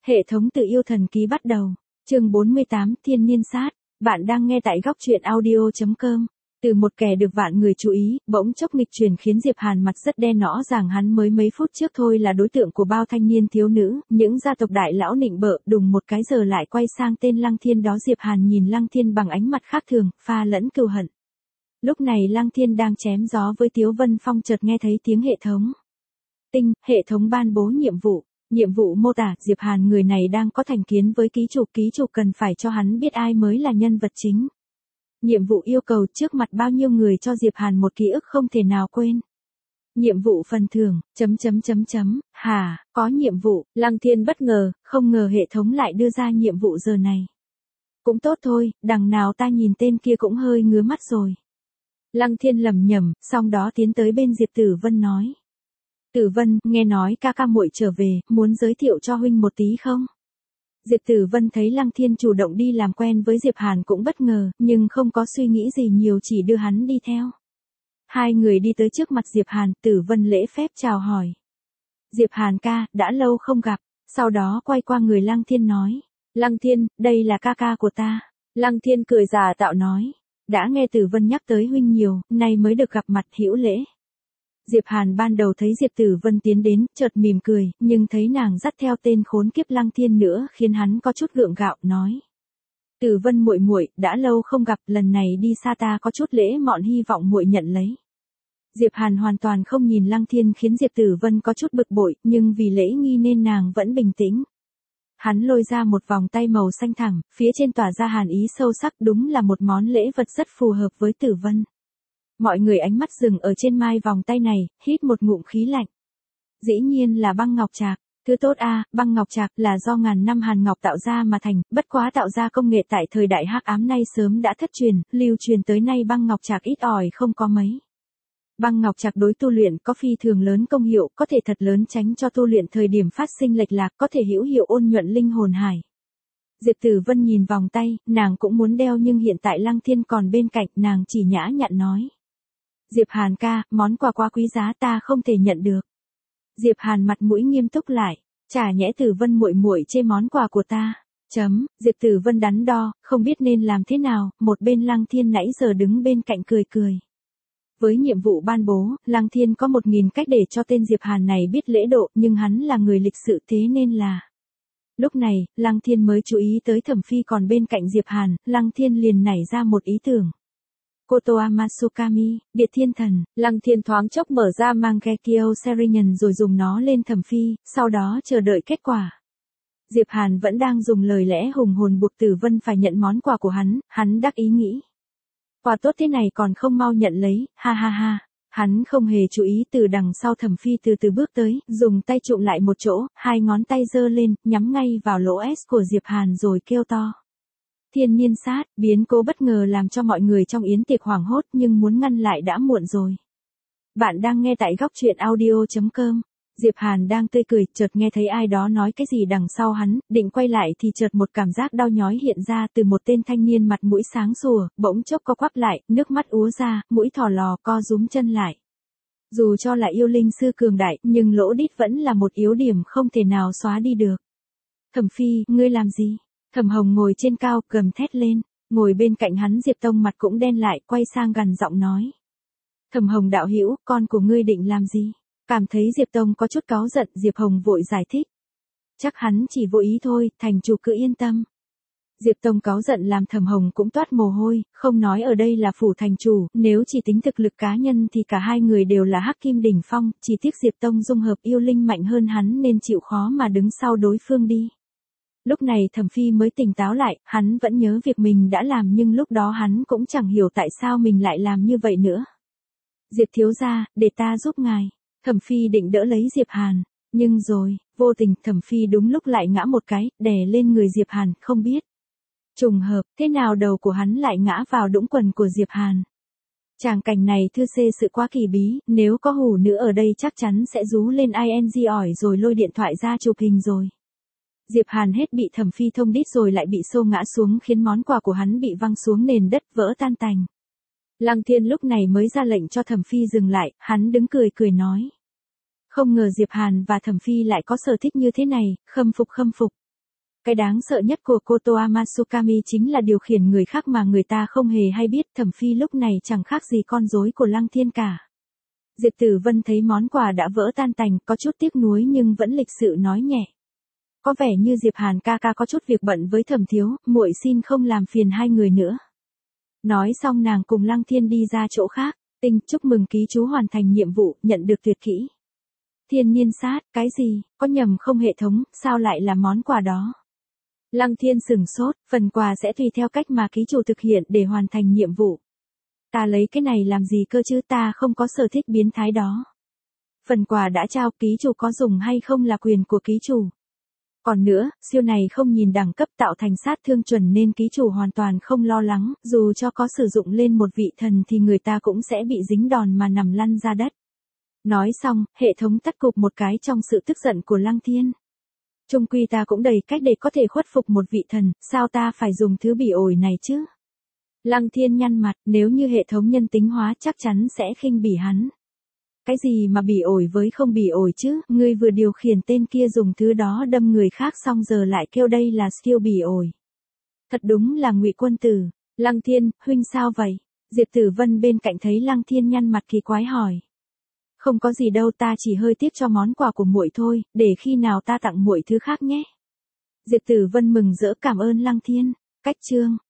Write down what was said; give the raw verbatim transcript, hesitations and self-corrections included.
Hệ thống tự yêu thần ký bắt đầu. Chương bốn mươi tám, Thiên Niên Sát. Bạn đang nghe tại góc truyện audio chấm com. Từ một kẻ được vạn người chú ý, bỗng chốc nghịch chuyển khiến Diệp Hàn mặt rất đen, rõ ràng hắn mới mấy phút trước thôi là đối tượng của bao thanh niên thiếu nữ, những gia tộc đại lão nịnh bợ, đùng một cái giờ lại quay sang tên Lăng Thiên đó. Diệp Hàn nhìn Lăng Thiên bằng ánh mặt khác thường, pha lẫn cừu hận. Lúc này Lăng Thiên đang chém gió với Tiếu Vân Phong, chợt nghe thấy tiếng hệ thống. Tinh, hệ thống ban bố nhiệm vụ. Nhiệm vụ mô tả, Diệp Hàn người này đang có thành kiến với ký chủ, ký chủ cần phải cho hắn biết ai mới là nhân vật chính. Nhiệm vụ yêu cầu trước mặt bao nhiêu người cho Diệp Hàn một ký ức không thể nào quên. Nhiệm vụ phần thưởng, chấm chấm chấm chấm, hà, có nhiệm vụ. Lăng Thiên bất ngờ, không ngờ hệ thống lại đưa ra nhiệm vụ giờ này. Cũng tốt thôi, đằng nào ta nhìn tên kia cũng hơi ngứa mắt rồi. Lăng Thiên lẩm nhẩm, xong đó tiến tới bên Diệp Tử Vân nói. Tử Vân, nghe nói ca ca muội trở về, muốn giới thiệu cho huynh một tí không? Diệp Tử Vân thấy Lăng Thiên chủ động đi làm quen với Diệp Hàn cũng bất ngờ, nhưng không có suy nghĩ gì nhiều, chỉ đưa hắn đi theo. Hai người đi tới trước mặt Diệp Hàn, Tử Vân lễ phép chào hỏi. Diệp Hàn ca, đã lâu không gặp, sau đó quay qua người Lăng Thiên nói. Lăng Thiên, đây là ca ca của ta. Lăng Thiên cười giả tạo nói. Đã nghe Tử Vân nhắc tới huynh nhiều, nay mới được gặp mặt, hữu lễ. Diệp Hàn ban đầu thấy Diệp Tử Vân tiến đến, chợt mỉm cười, nhưng thấy nàng dắt theo tên khốn kiếp Lăng Thiên nữa, khiến hắn có chút gượng gạo, nói: Tử Vân muội muội, đã lâu không gặp, lần này đi xa ta có chút lễ mọn, hy vọng muội nhận lấy. Diệp Hàn hoàn toàn không nhìn Lăng Thiên, khiến Diệp Tử Vân có chút bực bội, nhưng vì lễ nghi nên nàng vẫn bình tĩnh. Hắn lôi ra một vòng tay màu xanh thẳm, phía trên tỏa ra hàn ý sâu sắc, đúng là một món lễ vật rất phù hợp với Tử Vân. Mọi người ánh mắt dừng ở trên mai vòng tay này, hít một ngụm khí lạnh. Dĩ nhiên là băng ngọc trạc. Thứ tốt a, băng ngọc trạc là do ngàn năm hàn ngọc tạo ra mà thành, bất quá tạo ra công nghệ tại thời đại hắc ám nay sớm đã thất truyền, lưu truyền tới nay băng ngọc trạc ít ỏi không có mấy. Băng ngọc trạc đối tu luyện có phi thường lớn công hiệu, có thể thật lớn tránh cho tu luyện thời điểm phát sinh lệch lạc, có thể hữu hiệu ôn nhuận linh hồn hải. Diệp Tử Vân nhìn vòng tay, nàng cũng muốn đeo nhưng hiện tại Lăng Thiên còn bên cạnh, nàng chỉ nhã nhặn nói. Diệp Hàn ca, món quà quá quý giá ta không thể nhận được. Diệp Hàn mặt mũi nghiêm túc lại, chả nhẽ Tử Vân muội muội chê món quà của ta. Chấm, Diệp Tử Vân đắn đo, không biết nên làm thế nào, một bên Lăng Thiên nãy giờ đứng bên cạnh cười cười. Với nhiệm vụ ban bố, Lăng Thiên có một nghìn cách để cho tên Diệp Hàn này biết lễ độ, nhưng hắn là người lịch sự thế nên là. Lúc này, Lăng Thiên mới chú ý tới Thẩm Phi còn bên cạnh Diệp Hàn, Lăng Thiên liền nảy ra một ý tưởng. Kotoa Masukami, Biệt Thiên Thần, Lăng Thiên thoáng chốc mở ra Mangekyo Serinian rồi dùng nó lên Thẩm Phi, sau đó chờ đợi kết quả. Diệp Hàn vẫn đang dùng lời lẽ hùng hồn buộc Tử Vân phải nhận món quà của hắn, hắn đắc ý nghĩ. Quà tốt thế này còn không mau nhận lấy, ha ha ha. Hắn không hề chú ý từ đằng sau Thẩm Phi từ từ bước tới, dùng tay trụm lại một chỗ, hai ngón tay giơ lên, nhắm ngay vào lỗ S của Diệp Hàn rồi kêu to. Thiên Niên Sát, biến cố bất ngờ làm cho mọi người trong yến tiệc hoảng hốt, nhưng muốn ngăn lại đã muộn rồi. Bạn đang nghe tại góc truyện audio chấm com. Diệp Hàn đang tươi cười, chợt nghe thấy ai đó nói cái gì đằng sau hắn, định quay lại thì chợt một cảm giác đau nhói hiện ra từ một tên thanh niên mặt mũi sáng sủa, bỗng chốc co quắp lại, nước mắt úa ra, mũi thò lò co rúm chân lại. Dù cho là yêu linh sư cường đại, nhưng lỗ đít vẫn là một yếu điểm không thể nào xóa đi được. Thẩm Phi, ngươi làm gì? Thẩm Hồng ngồi trên cao, gầm thét lên, ngồi bên cạnh hắn Diệp Tông mặt cũng đen lại, quay sang gằn giọng nói. Thẩm Hồng đạo hữu, con của ngươi định làm gì? Cảm thấy Diệp Tông có chút cáu giận, Diệp Hồng vội giải thích. Chắc hắn chỉ vô ý thôi, thành chủ cứ yên tâm. Diệp Tông cáu giận làm Thẩm Hồng cũng toát mồ hôi, không nói ở đây là phủ thành chủ, nếu chỉ tính thực lực cá nhân thì cả hai người đều là hắc kim đỉnh phong, chỉ tiếc Diệp Tông dung hợp yêu linh mạnh hơn hắn nên chịu khó mà đứng sau đối phương đi. Lúc này Thẩm Phi mới tỉnh táo lại, hắn vẫn nhớ việc mình đã làm nhưng lúc đó hắn cũng chẳng hiểu tại sao mình lại làm như vậy nữa. Diệp thiếu gia, để ta giúp ngài. Thẩm Phi định đỡ lấy Diệp Hàn, nhưng rồi, vô tình Thẩm Phi đúng lúc lại ngã một cái, đè lên người Diệp Hàn, không biết. Trùng hợp, thế nào đầu của hắn lại ngã vào đũng quần của Diệp Hàn. Tràng cảnh này thư xê sự quá kỳ bí, nếu có hủ nữ ở đây chắc chắn sẽ rú lên ing ỏi rồi lôi điện thoại ra chụp hình rồi. Diệp Hàn hết bị Thẩm Phi thông đít rồi lại bị xô ngã xuống khiến món quà của hắn bị văng xuống nền đất vỡ tan tành. Lăng Thiên lúc này mới ra lệnh cho Thẩm Phi dừng lại, hắn đứng cười cười nói. Không ngờ Diệp Hàn và Thẩm Phi lại có sở thích như thế này, khâm phục khâm phục. Cái đáng sợ nhất của Kotoa Masukami chính là điều khiển người khác mà người ta không hề hay biết. Thẩm Phi lúc này chẳng khác gì con rối của Lăng Thiên cả. Diệp Tử Vân thấy món quà đã vỡ tan tành, có chút tiếc nuối nhưng vẫn lịch sự nói nhẹ. Có vẻ như Diệp Hàn ca ca có chút việc bận với Thẩm thiếu, muội xin không làm phiền hai người nữa. Nói xong nàng cùng Lăng Thiên đi ra chỗ khác. Tinh, chúc mừng ký chú hoàn thành nhiệm vụ, nhận được tuyệt kỹ. Thiên niên sát, cái gì, có nhầm không hệ thống, sao lại là món quà đó? Lăng Thiên sửng sốt, phần quà sẽ tùy theo cách mà ký chủ thực hiện để hoàn thành nhiệm vụ. Ta lấy cái này làm gì cơ chứ, ta không có sở thích biến thái đó. Phần quà đã trao, ký chủ có dùng hay không là quyền của ký chủ. Còn nữa, siêu này không nhìn đẳng cấp tạo thành sát thương chuẩn nên ký chủ hoàn toàn không lo lắng, dù cho có sử dụng lên một vị thần thì người ta cũng sẽ bị dính đòn mà nằm lăn ra đất. Nói xong, hệ thống tắt cục một cái trong sự tức giận của Lăng Thiên. Chung quy ta cũng đầy cách để có thể khuất phục một vị thần, sao ta phải dùng thứ bỉ ổi này chứ? Lăng Thiên nhăn mặt, nếu như hệ thống nhân tính hóa chắc chắn sẽ khinh bỉ hắn. Cái gì mà bỉ ổi với không bỉ ổi chứ, ngươi vừa điều khiển tên kia dùng thứ đó đâm người khác xong giờ lại kêu đây là skill bỉ ổi. Thật đúng là ngụy quân tử. Lăng Thiên, huynh sao vậy? Diệp Tử Vân bên cạnh thấy Lăng Thiên nhăn mặt kỳ quái hỏi. Không có gì đâu, ta chỉ hơi tiếc cho món quà của muội thôi, để khi nào ta tặng muội thứ khác nhé. Diệp Tử Vân mừng rỡ cảm ơn Lăng Thiên. Cách chương